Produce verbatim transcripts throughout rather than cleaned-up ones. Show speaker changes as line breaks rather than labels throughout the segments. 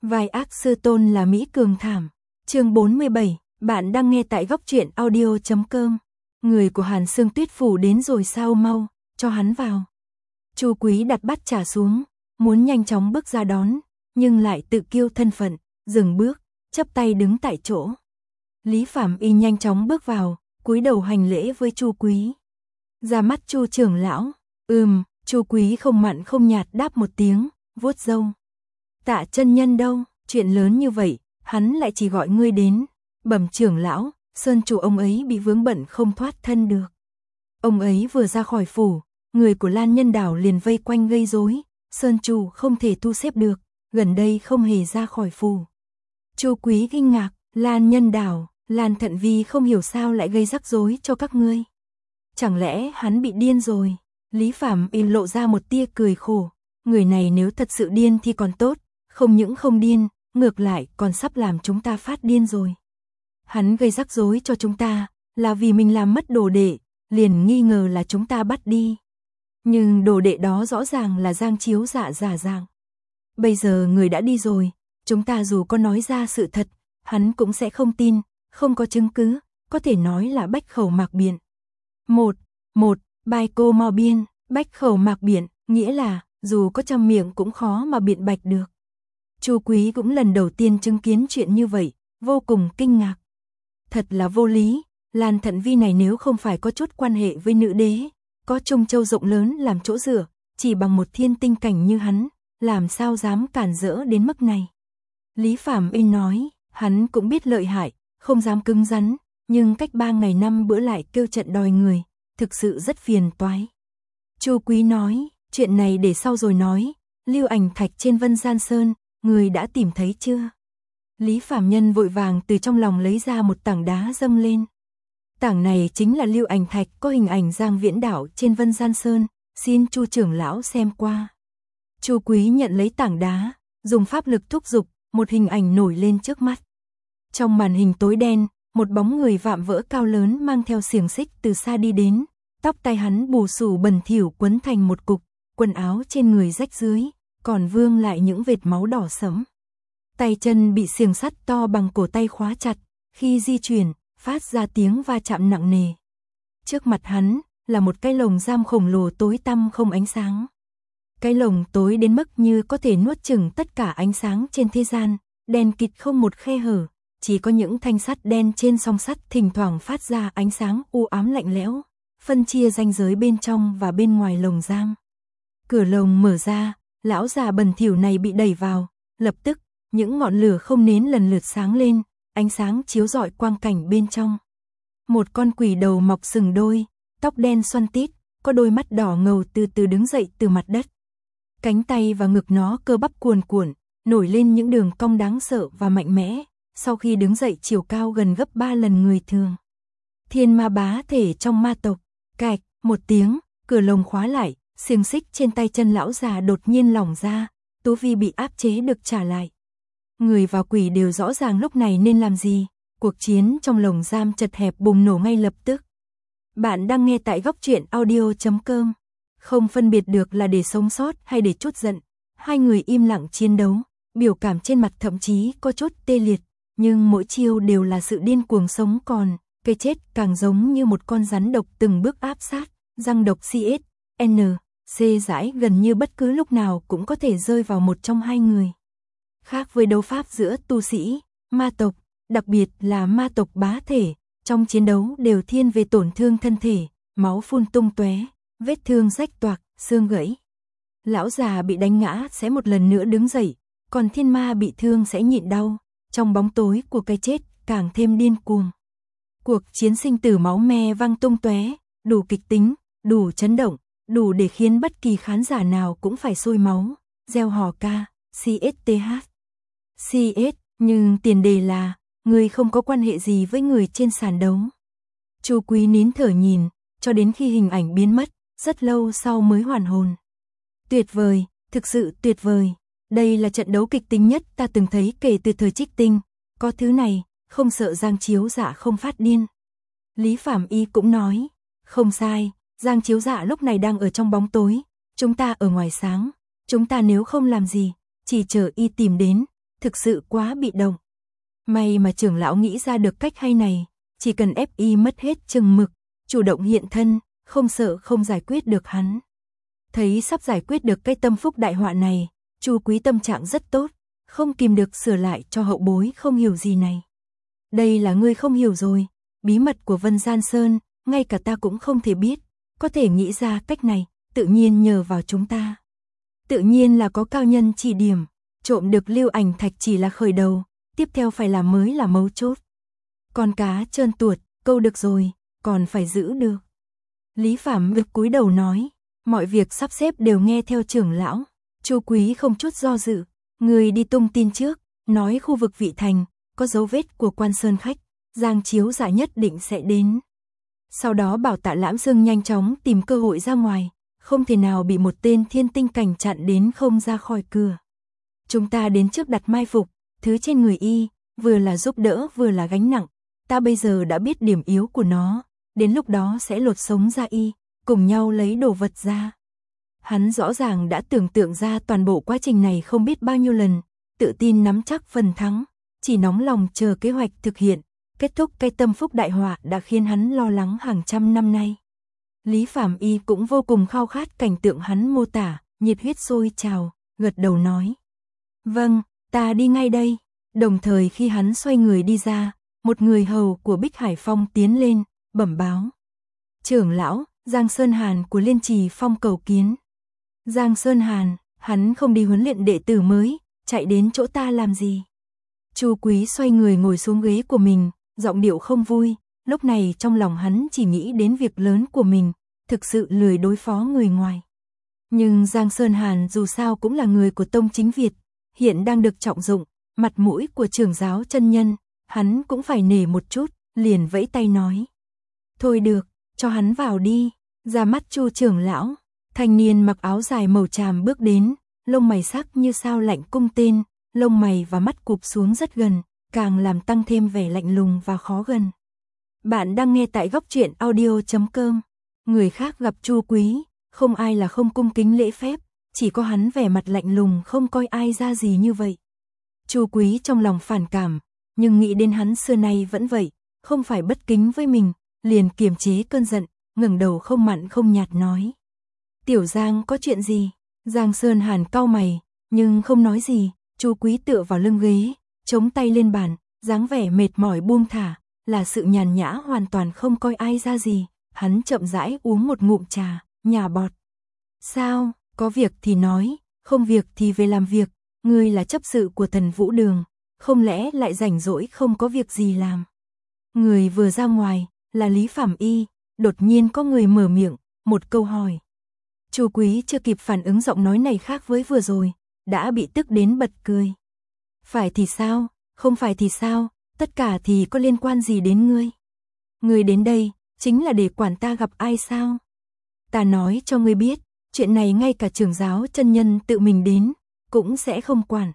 Vai ác sư tôn là Mỹ Cường thảm. Chương bốn mươi bảy, bạn đang nghe tại góc truyện audio chấm com. Người của Hàn Sương Tuyết phủ đến rồi sao, mau cho hắn vào. Chu Quý đặt bát trà xuống, muốn nhanh chóng bước ra đón, nhưng lại tự kiêu thân phận, dừng bước, chắp tay đứng tại chỗ. Lý Phạm Y nhanh chóng bước vào, cúi đầu hành lễ với Chu Quý. Ra mắt Chu trưởng lão. Ừm, Chu Quý không mặn không nhạt đáp một tiếng, vuốt râu. Tạ chân nhân đâu, chuyện lớn như vậy, hắn lại chỉ gọi ngươi đến. Bẩm trưởng lão, Sơn chủ ông ấy bị vướng bận không thoát thân được. Ông ấy vừa ra khỏi phủ, người của Lan Nhân Đảo liền vây quanh gây rối, Sơn chủ không thể thu xếp được, gần đây không hề ra khỏi phủ. Chu Quý kinh ngạc, Lan Nhân Đảo, Lan Thận Vi không hiểu sao lại gây rắc rối cho các ngươi. Chẳng lẽ hắn bị điên rồi? Lý Phạm Y lộ ra một tia cười khổ, người này nếu thật sự điên thì còn tốt, không những không điên, ngược lại còn sắp làm chúng ta phát điên rồi. Hắn gây rắc rối cho chúng ta, là vì mình làm mất đồ đệ, liền nghi ngờ là chúng ta bắt đi. Nhưng đồ đệ đó rõ ràng là Giang Chiếu Dạ giả dạng. Bây giờ người đã đi rồi, chúng ta dù có nói ra sự thật, hắn cũng sẽ không tin, không có chứng cứ, có thể nói là bách khẩu mạc biện. Một, một, bài cô mò biên, bách khẩu mạc biện, nghĩa là, dù có trăm miệng cũng khó mà biện bạch được. Chu Quý cũng lần đầu tiên chứng kiến chuyện như vậy, vô cùng kinh ngạc. Thật là vô lý, Lan Thận Vi này nếu không phải có chút quan hệ với nữ đế, có Trung Châu rộng lớn làm chỗ dựa, chỉ bằng một thiên tinh cảnh như hắn, làm sao dám cản rỡ đến mức này. Lý Phạm Y nói, hắn cũng biết lợi hại, không dám cứng rắn, nhưng cách ba ngày năm bữa lại kêu trận đòi người, thực sự rất phiền toái. Chu Quý nói, chuyện này để sau rồi nói, lưu ảnh thạch trên Vân Gian Sơn, người đã tìm thấy chưa? Lý Phạm Nhân vội vàng từ trong lòng lấy ra một tảng đá dâng lên. Tảng này chính là lưu ảnh thạch có hình ảnh Giang Viễn Đảo trên Vân Gian Sơn, xin Chu trưởng lão xem qua. Chu Quý nhận lấy tảng đá, dùng pháp lực thúc giục, một hình ảnh nổi lên trước mắt. Trong màn hình tối đen, một bóng người vạm vỡ cao lớn mang theo xiềng xích từ xa đi đến, tóc tai hắn bù xù bẩn thỉu quấn thành một cục, quần áo trên người rách rưới, còn vương lại những vệt máu đỏ sẫm. Tay chân bị xiềng sắt to bằng cổ tay khóa chặt, khi di chuyển, phát ra tiếng va chạm nặng nề. Trước mặt hắn là một cái lồng giam khổng lồ tối tăm không ánh sáng. Cái lồng tối đến mức như có thể nuốt chửng tất cả ánh sáng trên thế gian, đèn kịt không một khe hở, chỉ có những thanh sắt đen trên song sắt thỉnh thoảng phát ra ánh sáng u ám lạnh lẽo, phân chia ranh giới bên trong và bên ngoài lồng giam. Cửa lồng mở ra, lão già bẩn thỉu này bị đẩy vào, lập tức những ngọn lửa không nến lần lượt sáng lên, ánh sáng chiếu rọi quang cảnh bên trong. Một con quỷ đầu mọc sừng đôi, tóc đen xoăn tít, có đôi mắt đỏ ngầu từ từ đứng dậy từ mặt đất. Cánh tay và ngực nó cơ bắp cuồn cuộn, nổi lên những đường cong đáng sợ và mạnh mẽ, sau khi đứng dậy chiều cao gần gấp ba lần người thường. Thiên ma bá thể trong ma tộc, cạch, một tiếng, cửa lồng khóa lại, xiềng xích trên tay chân lão già đột nhiên lỏng ra, Tú Vi bị áp chế được trả lại. Người và quỷ đều rõ ràng lúc này nên làm gì, cuộc chiến trong lồng giam chật hẹp bùng nổ ngay lập tức. Bạn đang nghe tại góc truyện audio chấm com. Không phân biệt được là để sống sót hay để trút giận, hai người im lặng chiến đấu, biểu cảm trên mặt thậm chí có chút tê liệt, nhưng mỗi chiêu đều là sự điên cuồng sống còn, cái chết càng giống như một con rắn độc từng bước áp sát, răng độc xê ét, en, xê dãi gần như bất cứ lúc nào cũng có thể rơi vào một trong hai người. Khác với đấu pháp giữa tu sĩ, ma tộc, đặc biệt là ma tộc bá thể, trong chiến đấu đều thiên về tổn thương thân thể, máu phun tung tóe, vết thương rách toạc, xương gãy. Lão già bị đánh ngã sẽ một lần nữa đứng dậy, còn thiên ma bị thương sẽ nhịn đau, trong bóng tối của cái chết càng thêm điên cuồng. Cuộc chiến sinh tử máu me văng tung tóe, đủ kịch tính, đủ chấn động, đủ để khiến bất kỳ khán giả nào cũng phải sôi máu, reo hò ca, xê ét tê hát. xê ét, nhưng tiền đề là, người không có quan hệ gì với người trên sàn đấu. Chu Quý nín thở nhìn, cho đến khi hình ảnh biến mất, rất lâu sau mới hoàn hồn. Tuyệt vời, thực sự tuyệt vời. Đây là trận đấu kịch tính nhất ta từng thấy kể từ thời Trích Tinh. Có thứ này, không sợ Giang Chiếu Dạ không phát điên. Lý Phạm Y cũng nói, không sai, Giang Chiếu Dạ lúc này đang ở trong bóng tối, chúng ta ở ngoài sáng. Chúng ta nếu không làm gì, chỉ chờ y tìm đến, thực sự quá bị động. May mà trưởng lão nghĩ ra được cách hay này, chỉ cần ép y mất hết chừng mực, chủ động hiện thân, không sợ không giải quyết được hắn. Thấy sắp giải quyết được cái tâm phúc đại họa này, Chu Quý tâm trạng rất tốt, không kìm được sửa lại cho hậu bối không hiểu gì này. Đây là ngươi không hiểu rồi, bí mật của Vân Gian Sơn, ngay cả ta cũng không thể biết, có thể nghĩ ra cách này, tự nhiên nhờ vào chúng ta. Tự nhiên là có cao nhân chỉ điểm, trộm được lưu ảnh thạch chỉ là khởi đầu, tiếp theo phải làm mới là mấu chốt. Con cá trơn tuột, câu được rồi, còn phải giữ được. Lý Phạm vực cúi đầu nói, mọi việc sắp xếp đều nghe theo trưởng lão. Chu Quý không chút do dự, người đi tung tin trước, nói khu vực Vị Thành, có dấu vết của Quan Sơn khách, Giang Chiếu Giả nhất định sẽ đến. Sau đó bảo Tạ Lãm Dương nhanh chóng tìm cơ hội ra ngoài, không thể nào bị một tên thiên tinh cảnh chặn đến không ra khỏi cửa. Chúng ta đến trước đặt mai phục, thứ trên người y, vừa là giúp đỡ vừa là gánh nặng, ta bây giờ đã biết điểm yếu của nó, đến lúc đó sẽ lột sống ra y, cùng nhau lấy đồ vật ra. Hắn rõ ràng đã tưởng tượng ra toàn bộ quá trình này không biết bao nhiêu lần, tự tin nắm chắc phần thắng, chỉ nóng lòng chờ kế hoạch thực hiện, kết thúc cái tâm phúc đại họa đã khiến hắn lo lắng hàng trăm năm nay. Lý Phạm Y cũng vô cùng khao khát cảnh tượng hắn mô tả, nhiệt huyết sôi trào, gật đầu nói. Vâng, ta đi ngay đây. Đồng thời khi hắn xoay người đi ra, một người hầu của Bích Hải Phong tiến lên, bẩm báo. Trưởng lão, Giang Sơn Hàn của Liên Trì Phong cầu kiến. Giang Sơn Hàn, hắn không đi huấn luyện đệ tử mới, chạy đến chỗ ta làm gì? Chu Quý xoay người ngồi xuống ghế của mình, giọng điệu không vui, lúc này trong lòng hắn chỉ nghĩ đến việc lớn của mình, thực sự lười đối phó người ngoài. Nhưng Giang Sơn Hàn dù sao cũng là người của tông chính Việt, hiện đang được trọng dụng, mặt mũi của trưởng giáo chân nhân, hắn cũng phải nể một chút, liền vẫy tay nói. Thôi được, cho hắn vào đi. Ra mắt Chu trưởng lão, thanh niên mặc áo dài màu tràm bước đến, lông mày sắc như sao lạnh cung tên, lông mày và mắt cụp xuống rất gần, càng làm tăng thêm vẻ lạnh lùng và khó gần. Bạn đang nghe tại góc truyện audio chấm com. Người khác gặp Chu Quý, không ai là không cung kính lễ phép, chỉ có hắn vẻ mặt lạnh lùng không coi ai ra gì như vậy. Chu Quý trong lòng phản cảm, nhưng nghĩ đến hắn xưa nay vẫn vậy, không phải bất kính với mình, liền kiềm chế cơn giận, ngẩng đầu không mặn không nhạt nói. Tiểu Giang có chuyện gì? Giang Sơn Hàn cau mày, nhưng không nói gì. Chu Quý tựa vào lưng ghế, chống tay lên bàn, dáng vẻ mệt mỏi buông thả, là sự nhàn nhã hoàn toàn không coi ai ra gì. Hắn chậm rãi uống một ngụm trà, nhả bọt. Sao, có việc thì nói, không việc thì về làm việc, ngươi là chấp sự của Thần Vũ Đường, không lẽ lại rảnh rỗi không có việc gì làm? Người vừa ra ngoài, là Lý Phạm Y, đột nhiên có người mở miệng, một câu hỏi. Chu Quý chưa kịp phản ứng giọng nói này khác với vừa rồi, đã bị tức đến bật cười. Phải thì sao, không phải thì sao, tất cả thì có liên quan gì đến ngươi? Ngươi đến đây, chính là để quản ta gặp ai sao? Ta nói cho ngươi biết, chuyện này ngay cả trưởng giáo chân nhân tự mình đến, cũng sẽ không quản.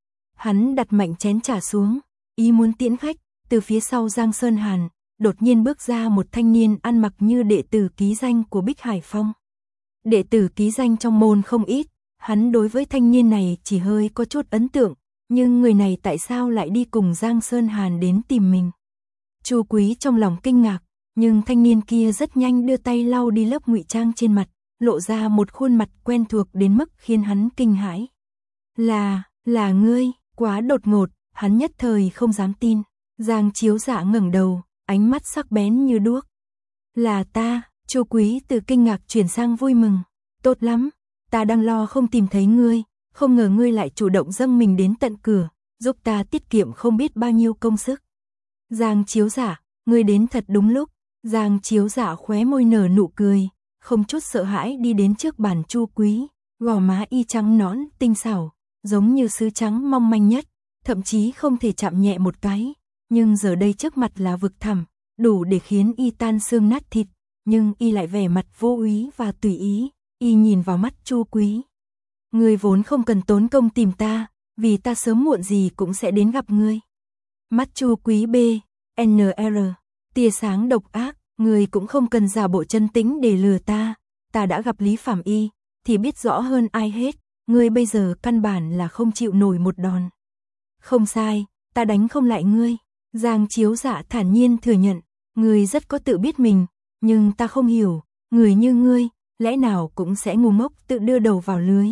Hắn đặt mạnh chén trà xuống, ý muốn tiễn khách, từ phía sau Giang Sơn Hàn, đột nhiên bước ra một thanh niên ăn mặc như đệ tử ký danh của Bích Hải Phong. Đệ tử ký danh trong môn không ít, hắn đối với thanh niên này chỉ hơi có chút ấn tượng, nhưng người này tại sao lại đi cùng Giang Sơn Hàn đến tìm mình? Chu Quý trong lòng kinh ngạc, nhưng thanh niên kia rất nhanh đưa tay lau đi lớp ngụy trang trên mặt, lộ ra một khuôn mặt quen thuộc đến mức khiến hắn kinh hãi. Là, là ngươi, quá đột ngột, hắn nhất thời không dám tin. Giang Chiếu Dạ ngẩng đầu, ánh mắt sắc bén như đuốc. Là ta. Chu Quý từ kinh ngạc chuyển sang vui mừng. Tốt lắm, ta đang lo không tìm thấy ngươi, không ngờ ngươi lại chủ động dâng mình đến tận cửa, giúp ta tiết kiệm không biết bao nhiêu công sức. Giang Chiếu Giả, ngươi đến thật đúng lúc. Giang Chiếu Giả khóe môi nở nụ cười, không chút sợ hãi đi đến trước bàn Chu Quý, gò má y trắng nõn, tinh xảo, giống như sứ trắng mong manh nhất, thậm chí không thể chạm nhẹ một cái, nhưng giờ đây trước mặt là vực thẳm, đủ để khiến y tan xương nát thịt. Nhưng y lại vẻ mặt vô úy và tùy ý, y nhìn vào mắt Chu Quý. Ngươi vốn không cần tốn công tìm ta, vì ta sớm muộn gì cũng sẽ đến gặp ngươi. Mắt Chu Quý B, N R, tia sáng độc ác, ngươi cũng không cần giả bộ chân tĩnh để lừa ta, ta đã gặp Lý Phạm Y, thì biết rõ hơn ai hết, ngươi bây giờ căn bản là không chịu nổi một đòn. Không sai, ta đánh không lại ngươi. Giang Chiếu Dạ thản nhiên thừa nhận, ngươi rất có tự biết mình, nhưng ta không hiểu, người như ngươi, lẽ nào cũng sẽ ngu ngốc tự đưa đầu vào lưới.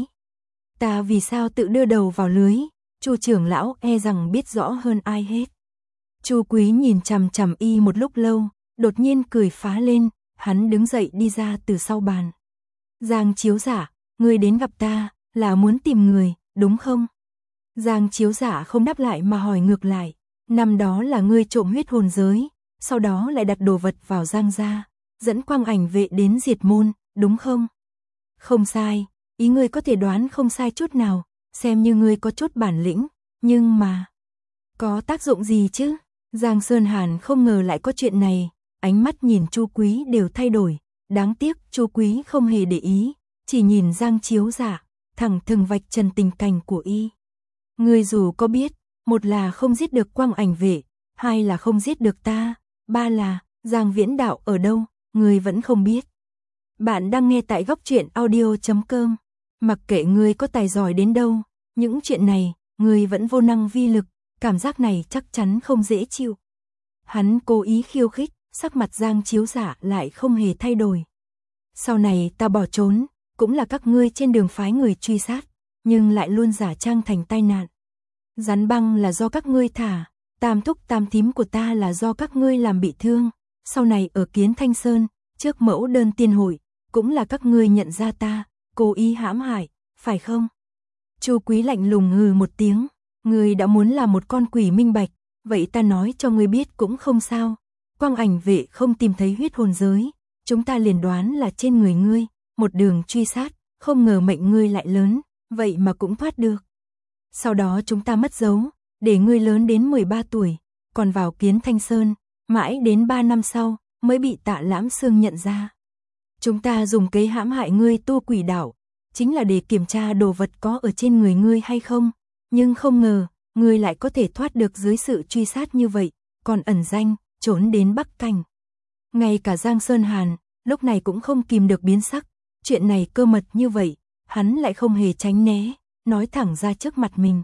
Ta vì sao tự đưa đầu vào lưới? Chu trưởng lão e rằng biết rõ hơn ai hết. Chu Quý nhìn chằm chằm y một lúc lâu, đột nhiên cười phá lên, hắn đứng dậy đi ra từ sau bàn. Giang Chiếu Dạ, ngươi đến gặp ta, là muốn tìm người, đúng không? Giang Chiếu Dạ không đáp lại mà hỏi ngược lại, năm đó là ngươi trộm huyết hồn giới, sau đó lại đặt đồ vật vào Giang gia, dẫn Quang Ảnh vệ đến diệt môn, đúng không? Không sai, ý ngươi có thể đoán không sai chút nào, xem như ngươi có chút bản lĩnh, nhưng mà... Có tác dụng gì chứ? Giang Sơn Hàn không ngờ lại có chuyện này, ánh mắt nhìn Chu Quý đều thay đổi, đáng tiếc Chu Quý không hề để ý, chỉ nhìn Giang Chiếu Dạ, thẳng thừng vạch trần tình cảnh của y. Ngươi dù có biết, một là không giết được Quang Ảnh vệ, hai là không giết được ta, ba là Giang Viễn Đạo ở đâu, ngươi vẫn không biết. Bạn đang nghe tại góc truyện audio chấm com. Mặc kệ ngươi có tài giỏi đến đâu, những chuyện này, ngươi vẫn vô năng vi lực, cảm giác này chắc chắn không dễ chịu. Hắn cố ý khiêu khích, sắc mặt Giang Chiếu Dạ lại không hề thay đổi. Sau này ta bỏ trốn, cũng là các ngươi trên đường phái người truy sát, nhưng lại luôn giả trang thành tai nạn. Rắn băng là do các ngươi thả, tam thúc tam thím của ta là do các ngươi làm bị thương, sau này ở Kiến Thanh Sơn, trước mẫu đơn tiên hội, cũng là các ngươi nhận ra ta, cố ý hãm hại, phải không? Chu Quý lạnh lùng hừ một tiếng, ngươi đã muốn là một con quỷ minh bạch, vậy ta nói cho ngươi biết cũng không sao. Quang Ảnh vệ không tìm thấy huyết hồn giới, chúng ta liền đoán là trên người ngươi, một đường truy sát, không ngờ mệnh ngươi lại lớn, vậy mà cũng thoát được. Sau đó chúng ta mất dấu, để ngươi lớn đến mười ba tuổi, còn vào Kiến Thanh Sơn, mãi đến ba năm sau, mới bị Tạ Lãm Xương nhận ra. Chúng ta dùng kế hãm hại ngươi tu quỷ đạo, chính là để kiểm tra đồ vật có ở trên người ngươi hay không, nhưng không ngờ, ngươi lại có thể thoát được dưới sự truy sát như vậy, còn ẩn danh, trốn đến Bắc Cảnh. Ngay cả Giang Sơn Hàn, lúc này cũng không kìm được biến sắc, chuyện này cơ mật như vậy, hắn lại không hề tránh né, nói thẳng ra trước mặt mình.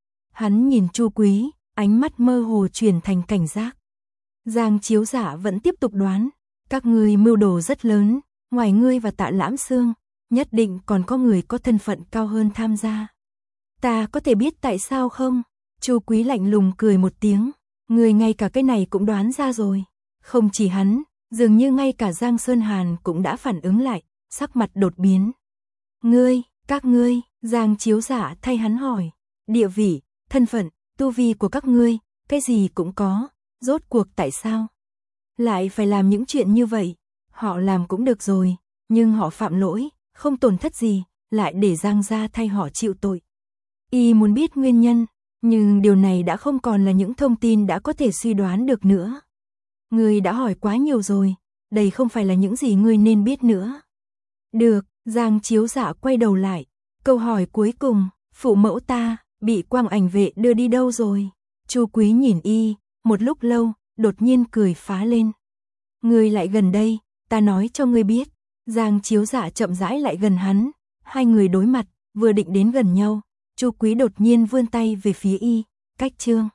Hắn nhìn Chu Quý, ánh mắt mơ hồ chuyển thành cảnh giác. Giang Chiếu Dạ vẫn tiếp tục đoán, các ngươi mưu đồ rất lớn, ngoài ngươi và Tạ Lãm Xương, nhất định còn có người có thân phận cao hơn tham gia. Ta có thể biết tại sao không? Chu Quý lạnh lùng cười một tiếng, người ngay cả cái này cũng đoán ra rồi. Không chỉ hắn, dường như ngay cả Giang Sơn Hàn cũng đã phản ứng lại, sắc mặt đột biến. Ngươi, các ngươi, Giang Chiếu Dạ thay hắn hỏi, địa vị, thân phận, tu vi của các ngươi, cái gì cũng có, rốt cuộc tại sao? Lại phải làm những chuyện như vậy, họ làm cũng được rồi, nhưng họ phạm lỗi, không tổn thất gì, lại để Giang gia thay họ chịu tội. Y muốn biết nguyên nhân, nhưng điều này đã không còn là những thông tin đã có thể suy đoán được nữa. Ngươi đã hỏi quá nhiều rồi, đây không phải là những gì ngươi nên biết nữa. Được, Giang Chiếu Dạ quay đầu lại, câu hỏi cuối cùng, phụ mẫu ta, bị Quang Ảnh vệ đưa đi đâu rồi? Chu Quý nhìn y, một lúc lâu, đột nhiên cười phá lên. Ngươi lại gần đây, ta nói cho ngươi biết. Giang Chiếu Dạ chậm rãi lại gần hắn, hai người đối mặt, vừa định đến gần nhau, Chu Quý đột nhiên vươn tay về phía y, cách chương.